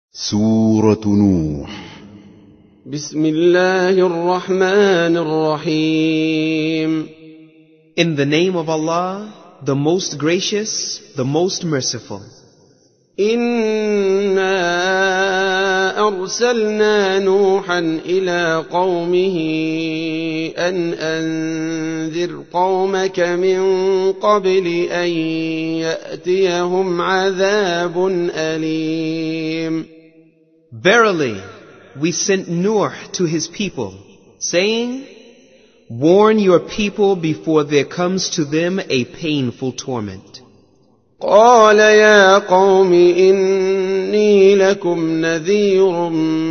سورة نوح. بسم الله الرحمن الرحيم. In the name of Allah, the most gracious, the most merciful. إنا أرسلنا نوحا إلى قومه أن أنذر قومك من قبل أن يأتيهم عذاب أليم. Verily, we sent Nuh to his people, saying, warn your people before there comes to them a painful torment. قال يا قوم إني لكم نذير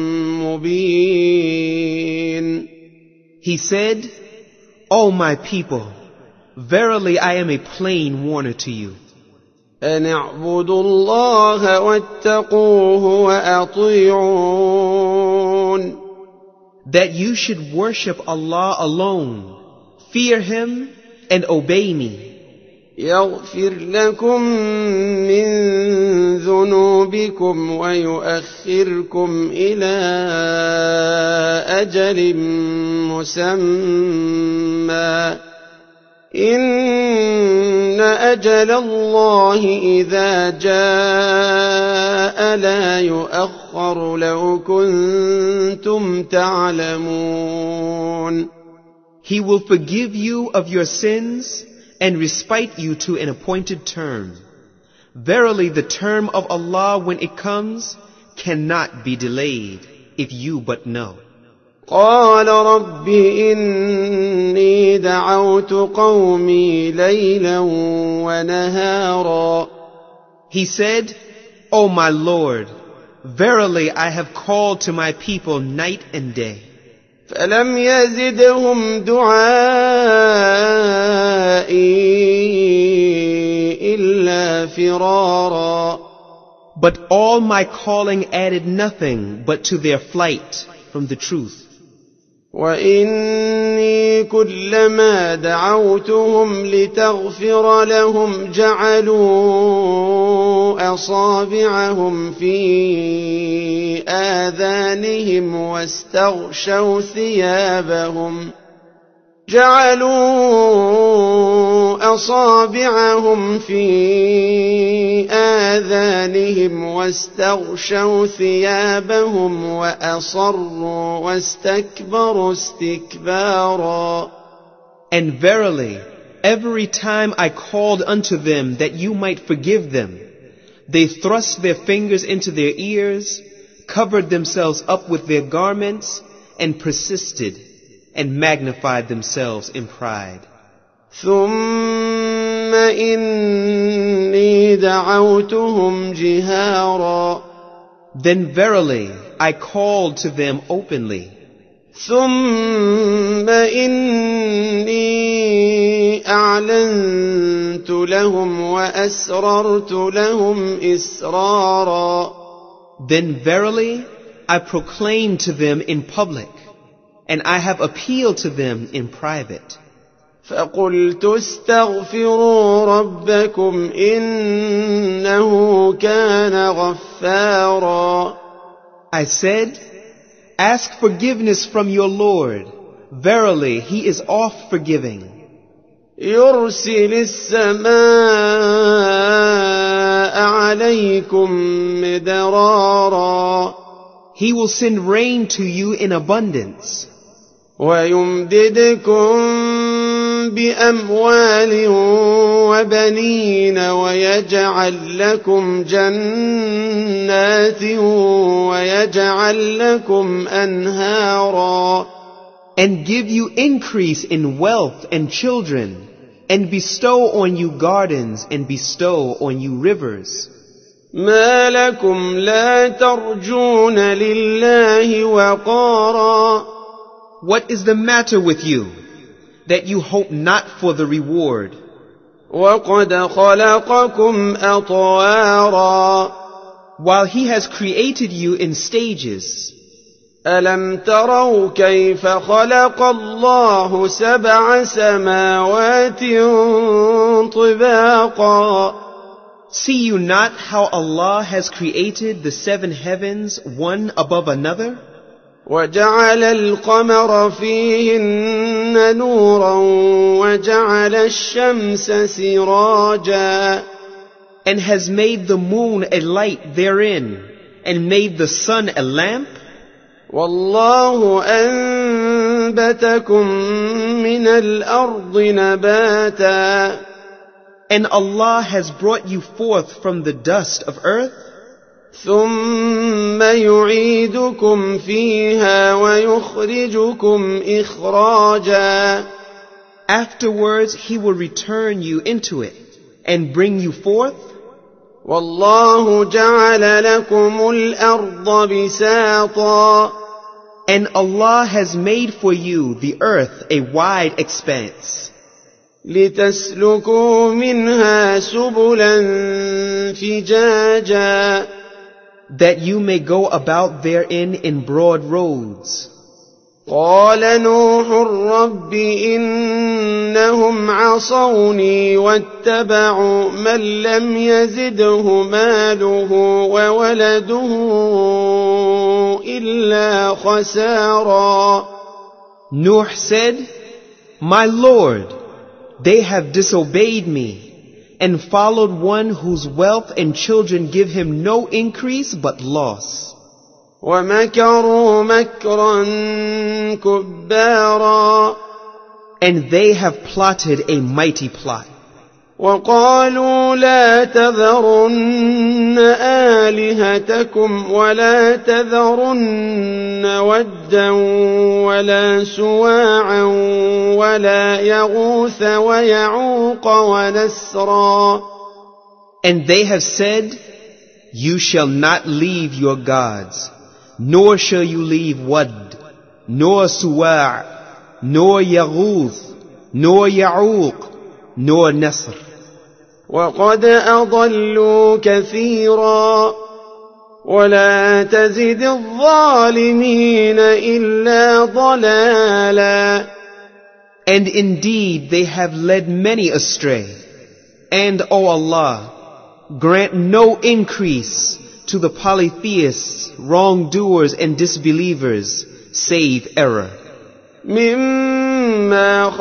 مبين. He said, O my people, verily I am a plain warner to you. أن اعبدوا الله واتقوه وأطيعون. That you should worship Allah alone, fear Him and obey me. يغفر لكم من ذنوبكم ويؤخركم إلى أجل مسمى إن أجل الله إذا جاء لا يؤخر لو كنتم تعلمون. He will forgive you of your sins and respite you to an appointed term. Verily, the term of Allah, when it comes, cannot be delayed, if you but know. قال رب إني دعوت قومي ليلا ونهارا. He said, O my Lord, verily I have called to my people night and day. فلم يزدهم دعائي إلا فرارا. But all my calling added nothing but to their flight from the truth. وإني كلما دعوتهم لتغفر لهم جعلوا أصابعهم في آذانهم واستغشوا ثيابهم وأصروا واستكبروا استكبارا. And verily, every time I called unto them that you might forgive them, they thrust their fingers into their ears, covered themselves up with their garments, and persisted and magnified themselves in pride. ثم إني دعوتهم جهارا. Then verily I called to them openly. ثم إني أعلنت لهم وأسررت لهم إسرارا. Then verily I proclaimed to them in public, and I have appealed to them in private. فقلت استغفروا ربكم إنه كان غفارا. I said, ask forgiveness from your Lord. Verily, He is oft forgiving. يرسل السماء عليكم مدرارا. He will send rain to you in abundance. ويمددكم بأموال وبنين ويجعل لكم جنات ويجعل لكم أنهارا. And give you increase in wealth and children, and bestow on you gardens, and bestow on you rivers. ما لكم لا ترجون لله وقارا. What is the matter with you, that you hope not for the reward? وقد خلقكم أطوارا. While He has created you in stages. ألم تروا كيف خلق الله 7 سماوات طباقا. See you not how Allah has created the 7 heavens one above another? وجعل القمر فيهن نورا وجعل الشمس سراجا And has made the moon a light therein, and made the sun a lamp? والله أنبتكم من الأرض نباتا And Allah has brought you forth from the dust of earth, ثم يعيدكم فيها ويخرجكم إخراجا afterwards He will return you into it, and bring you forth. والله جعل لكم الأرض بساطا And Allah has made for you the earth a wide expanse, لتسلكوا منها سبلا فجاجا that you may go about therein in broad roads. قال نوح رب إنهم عصوني واتبعوا من لم يزده ماله وولده إلا خسارا Nuh said, My Lord, they have disobeyed me, and followed one whose wealth and children give him no increase but loss. ومكروا مكرا كبارا And they have plotted a mighty plot. وقالوا لا تذرن آلهتكم ولا تذرن ودا ولا سواعا ولا يغوث ويعوق ونسرا And they have said, You shall not leave your gods, nor shall you leave Wad, nor Suwa', nor Yaghuth, nor Ya'uq, nor Nasr. وقد أضلوا كثيرا ولا تزد الظالمين إلا ضلالا And indeed they have led many astray. And, O Allah, grant no increase to the polytheists, wrongdoers and disbelievers, save error. مما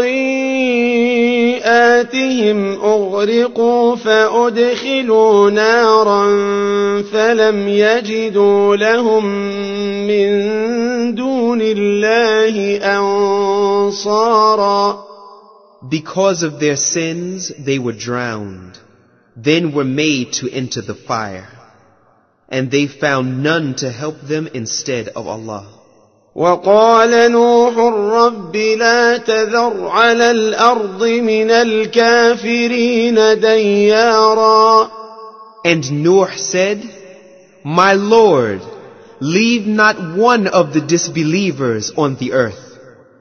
خطيئاتهم أغرقوا فأدخلوا نارا فلم يجدوا لهم من دون الله أنصارا Because of their sins they were drowned, then were made to enter the fire, and they found none to help them instead of Allah. وقال نوح رب لا تذر على الأرض من الكافرين ديارا And Nuh said, My Lord, leave not one of the disbelievers on the earth.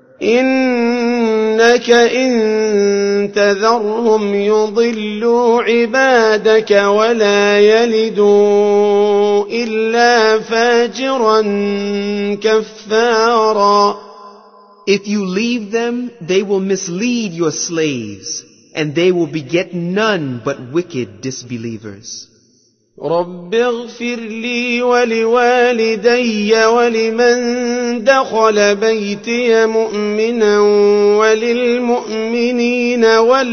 إنك إن تذرهم يضلوا عبادك ولا يلدوا إلا فاجرا كفارا If you leave them, they will mislead your slaves, and they will beget none but wicked disbelievers. رب اغفر لي ولوالدي ولمن دخل بيتي مؤمنا وللمؤمنين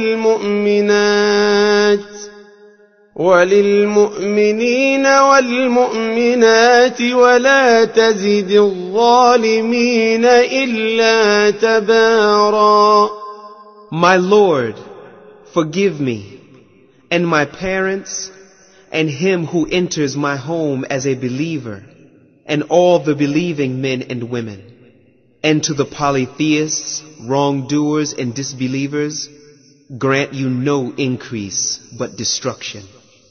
والمؤمنات ولا تزد الظالمين إلا تبارا My Lord, forgive me, and my parents, and him who enters my home as a believer, and all the believing men and women, and to the polytheists, wrongdoers and disbelievers, grant you no increase but destruction.